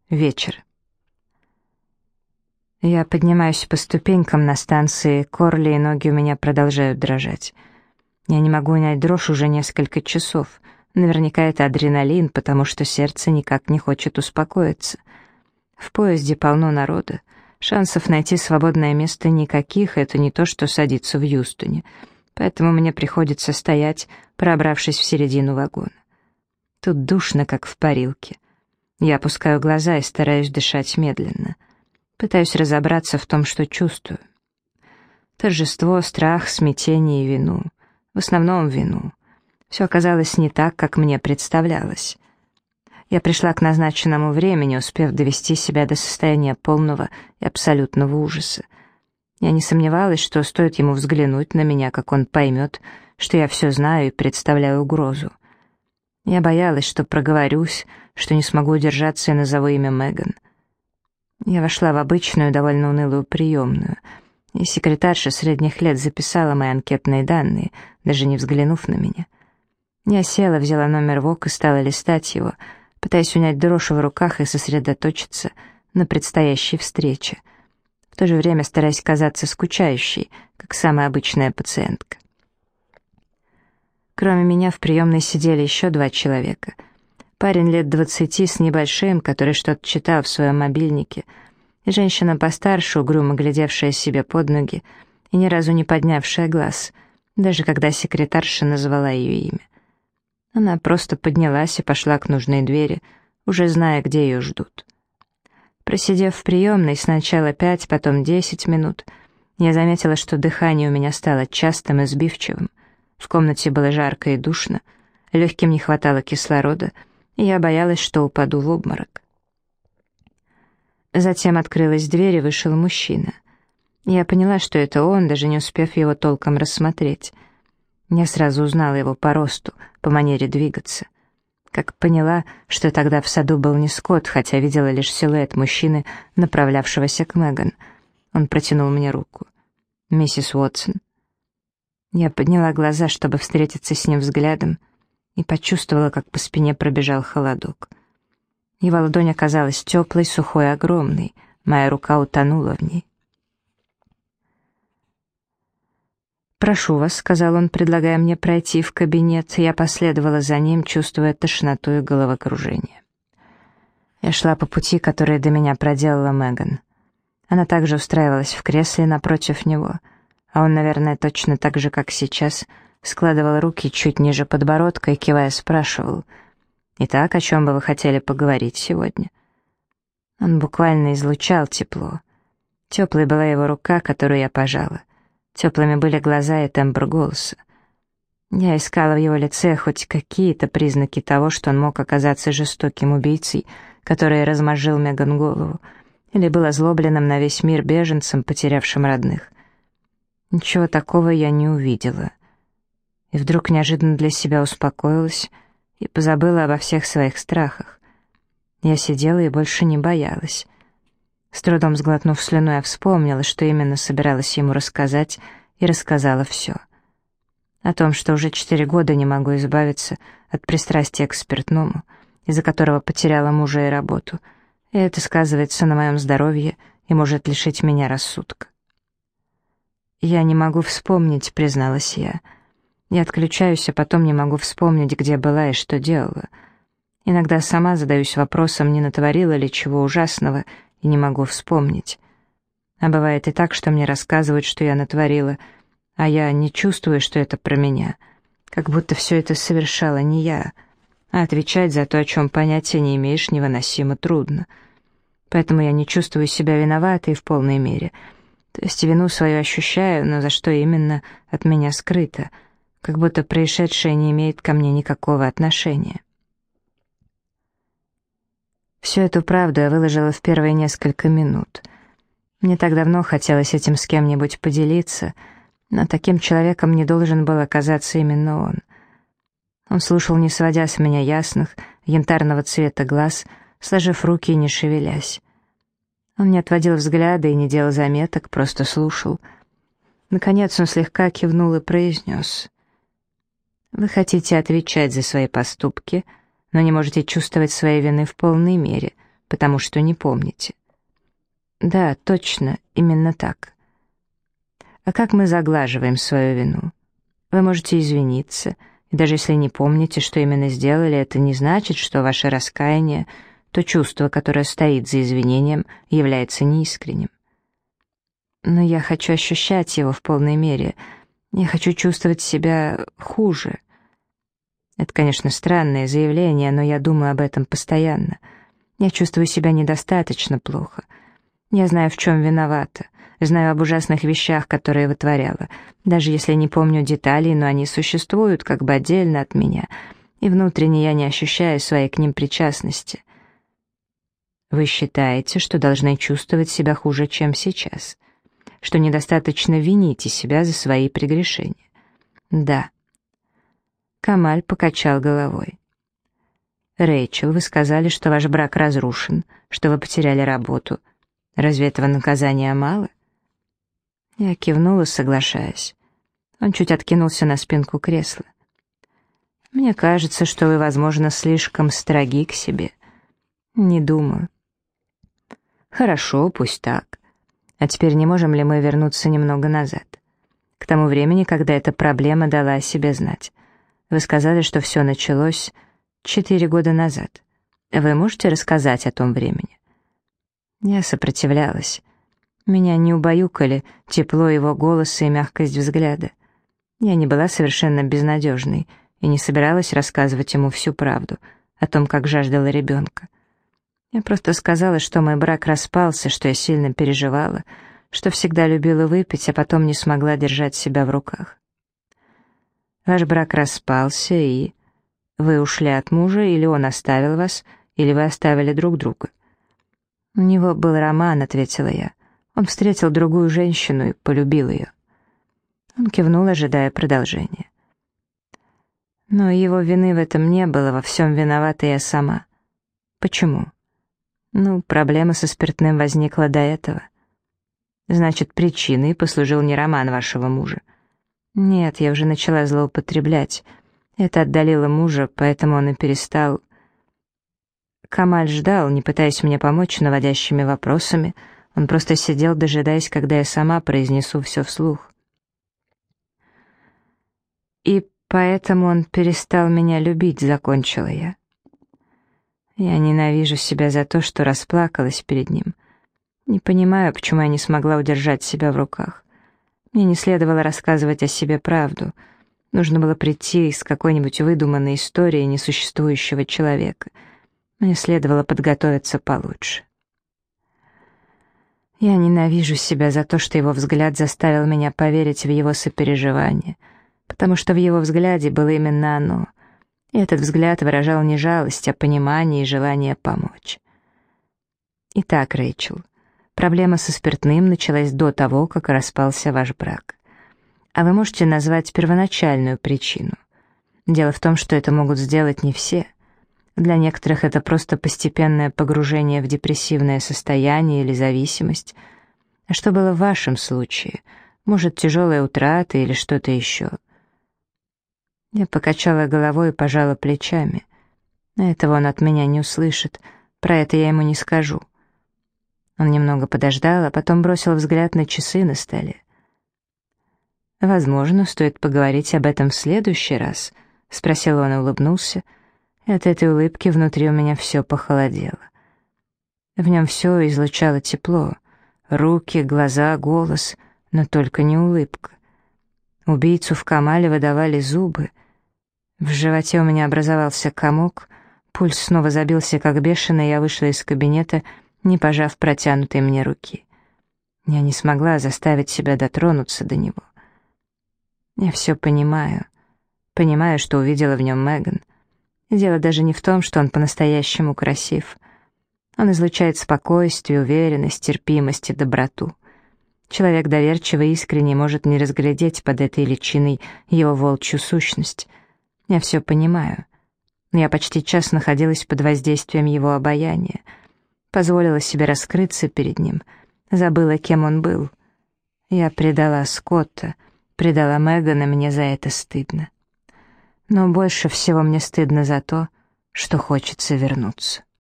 Вечер. Я поднимаюсь по ступенькам на станции Корли, и ноги у меня продолжают дрожать. Я не могу унять дрожь уже несколько часов. Наверняка это адреналин, потому что сердце никак не хочет успокоиться. В поезде полно народа. Шансов найти свободное место никаких, это не то, что садиться в Юстоне. Поэтому мне приходится стоять, пробравшись в середину вагона. Тут душно, как в парилке. Я опускаю глаза и стараюсь дышать медленно. Пытаюсь разобраться в том, что чувствую. Торжество, страх, смятение и вину. В основном вину. Все оказалось не так, как мне представлялось. Я пришла к назначенному времени, успев довести себя до состояния полного и абсолютного ужаса. Я не сомневалась, что стоит ему взглянуть на меня, как он поймет, что я все знаю и представляю угрозу. Я боялась, что проговорюсь, что не смогу удержаться и назову имя Меган. Я вошла в обычную, довольно унылую приемную, и секретарша средних лет записала мои анкетные данные, даже не взглянув на меня. Я села, взяла номер ВОК и стала листать его, пытаясь унять дрожь в руках и сосредоточиться на предстоящей встрече, в то же время стараясь казаться скучающей, как самая обычная пациентка. Кроме меня в приемной сидели еще 2 человека. Парень лет 20 с небольшим, который что-то читал в своем мобильнике, и женщина постарше, угрюмо глядевшая себе под ноги и ни разу не поднявшая глаз, даже когда секретарша назвала ее имя. Она просто поднялась и пошла к нужной двери, уже зная, где ее ждут. Просидев в приемной сначала 5, потом 10 минут, я заметила, что дыхание у меня стало частым и сбивчивым. В комнате было жарко и душно, легким не хватало кислорода, и я боялась, что упаду в обморок. Затем открылась дверь, и вышел мужчина. Я поняла, что это он, даже не успев его толком рассмотреть. Я сразу узнала его по росту, по манере двигаться. Как поняла, что тогда в саду был не Скотт, хотя видела лишь силуэт мужчины, направлявшегося к Меган. Он протянул мне руку. «Миссис Уотсон». Я подняла глаза, чтобы встретиться с ним взглядом, и почувствовала, как по спине пробежал холодок. Его ладонь оказалась теплой, сухой, огромной. Моя рука утонула в ней. «Прошу вас», — сказал он, предлагая мне пройти в кабинет. Я последовала за ним, чувствуя тошноту и головокружение. Я шла по пути, который до меня проделала Меган. Она также устраивалась в кресле напротив него, а он, наверное, точно так же, как сейчас, складывал руки чуть ниже подбородка и, кивая, спрашивал: «Итак, о чем бы вы хотели поговорить сегодня?» Он буквально излучал тепло. Теплой была его рука, которую я пожала. Теплыми были глаза и тембр голоса. Я искала в его лице хоть какие-то признаки того, что он мог оказаться жестоким убийцей, который размозжил Меган голову, или был озлобленным на весь мир беженцем, потерявшим родных. Ничего такого я не увидела. И вдруг неожиданно для себя успокоилась и позабыла обо всех своих страхах. Я сидела и больше не боялась. С трудом сглотнув слюну, я вспомнила, что именно собиралась ему рассказать, и рассказала все. О том, что уже 4 года не могу избавиться от пристрастия к спиртному, из-за которого потеряла мужа и работу, и это сказывается на моем здоровье и может лишить меня рассудка. «Я не могу вспомнить», — призналась я. «Я отключаюсь, а потом не могу вспомнить, где была и что делала. Иногда сама задаюсь вопросом, не натворила ли чего ужасного, и не могу вспомнить. А бывает и так, что мне рассказывают, что я натворила, а я не чувствую, что это про меня, как будто все это совершала не я, а отвечать за то, о чем понятия не имеешь, невыносимо трудно. Поэтому я не чувствую себя виноватой в полной мере. То есть вину свою ощущаю, но за что именно, от меня скрыто, как будто происшедшее не имеет ко мне никакого отношения». Всю эту правду я выложила в первые несколько минут. Мне так давно хотелось этим с кем-нибудь поделиться, но таким человеком не должен был оказаться именно он. Он слушал, не сводя с меня ясных, янтарного цвета глаз, сложив руки и не шевелясь. Он не отводил взгляда и не делал заметок, просто слушал. Наконец он слегка кивнул и произнес: «Вы хотите отвечать за свои поступки, но не можете чувствовать своей вины в полной мере, потому что не помните. Да, точно, именно так. А как мы заглаживаем свою вину? Вы можете извиниться, и даже если не помните, что именно сделали, это не значит, что ваше раскаяние, то чувство, которое стоит за извинением, является неискренним. Но я хочу ощущать его в полной мере. Я хочу чувствовать себя хуже. Это, конечно, странное заявление, но я думаю об этом постоянно. Я чувствую себя недостаточно плохо. Я знаю, в чем виновата. Знаю об ужасных вещах, которые вытворяла. Даже если не помню деталей, но они существуют как бы отдельно от меня, и внутренне я не ощущаю своей к ним причастности. Вы считаете, что должны чувствовать себя хуже, чем сейчас? Что недостаточно вините себя за свои прегрешения? Да. Камаль покачал головой. «Рэйчел, вы сказали, что ваш брак разрушен, что вы потеряли работу. Разве этого наказания мало?» Я кивнула, соглашаясь. Он чуть откинулся на спинку кресла. «Мне кажется, что вы, возможно, слишком строги к себе». «Не думаю». «Хорошо, пусть так. А теперь не можем ли мы вернуться немного назад? К тому времени, когда эта проблема дала о себе знать. Вы сказали, что все началось 4 года назад. Вы можете рассказать о том времени?» Я сопротивлялась. Меня не убаюкали тепло его голоса и мягкость взгляда. Я не была совершенно безнадежной и не собиралась рассказывать ему всю правду о том, как жаждала ребенка. Я просто сказала, что мой брак распался, что я сильно переживала, что всегда любила выпить, а потом не смогла держать себя в руках. Ваш брак распался, и вы ушли от мужа, или он оставил вас, или вы оставили друг друга. «У него был роман», — ответила я. «Он встретил другую женщину и полюбил ее». Он кивнул, ожидая продолжения. Но его вины в этом не было, во всем виновата я сама. Почему? Проблема со спиртным возникла до этого. Значит, причиной послужил не роман вашего мужа. Нет, я уже начала злоупотреблять. Это отдалило мужа, поэтому он и перестал. Камаль ждал, не пытаясь мне помочь наводящими вопросами. Он просто сидел, дожидаясь, когда я сама произнесу все вслух. И поэтому он перестал меня любить, закончила я. Я ненавижу себя за то, что расплакалась перед ним. Не понимаю, почему я не смогла удержать себя в руках. Мне не следовало рассказывать о себе правду. Нужно было прийти с какой-нибудь выдуманной историей несуществующего человека. Мне следовало подготовиться получше. Я ненавижу себя за то, что его взгляд заставил меня поверить в его сопереживание, потому что в его взгляде было именно оно. И этот взгляд выражал не жалость, а понимание и желание помочь. Итак, Рэйчел, проблема со спиртным началась до того, как распался ваш брак. А вы можете назвать первоначальную причину? Дело в том, что это могут сделать не все. Для некоторых это просто постепенное погружение в депрессивное состояние или зависимость. А что было в вашем случае? Может, тяжелая утрата или что-то еще? Я покачала головой и пожала плечами. Этого он от меня не услышит, про это я ему не скажу. Он немного подождал, а потом бросил взгляд на часы на столе. «Возможно, стоит поговорить об этом в следующий раз», — спросил он и улыбнулся. И от этой улыбки внутри у меня все похолодело. В нем все излучало тепло. Руки, глаза, голос, но только не улыбка. Убийцу в Камале выдавали зубы. В животе у меня образовался комок, пульс снова забился как бешеный, и я вышла из кабинета, не пожав протянутой мне руки. Я не смогла заставить себя дотронуться до него. Я все понимаю. Понимаю, что увидела в нем Меган. Дело даже не в том, что он по-настоящему красив. Он излучает спокойствие, уверенность, терпимость и доброту. Человек доверчивый и искренний может не разглядеть под этой личиной его волчью сущность. Я все понимаю. Я почти час находилась под воздействием его обаяния. Позволила себе раскрыться перед ним. Забыла, кем он был. Я предала Скотта, предала Меган, и мне за это стыдно. Но больше всего мне стыдно за то, что хочется вернуться.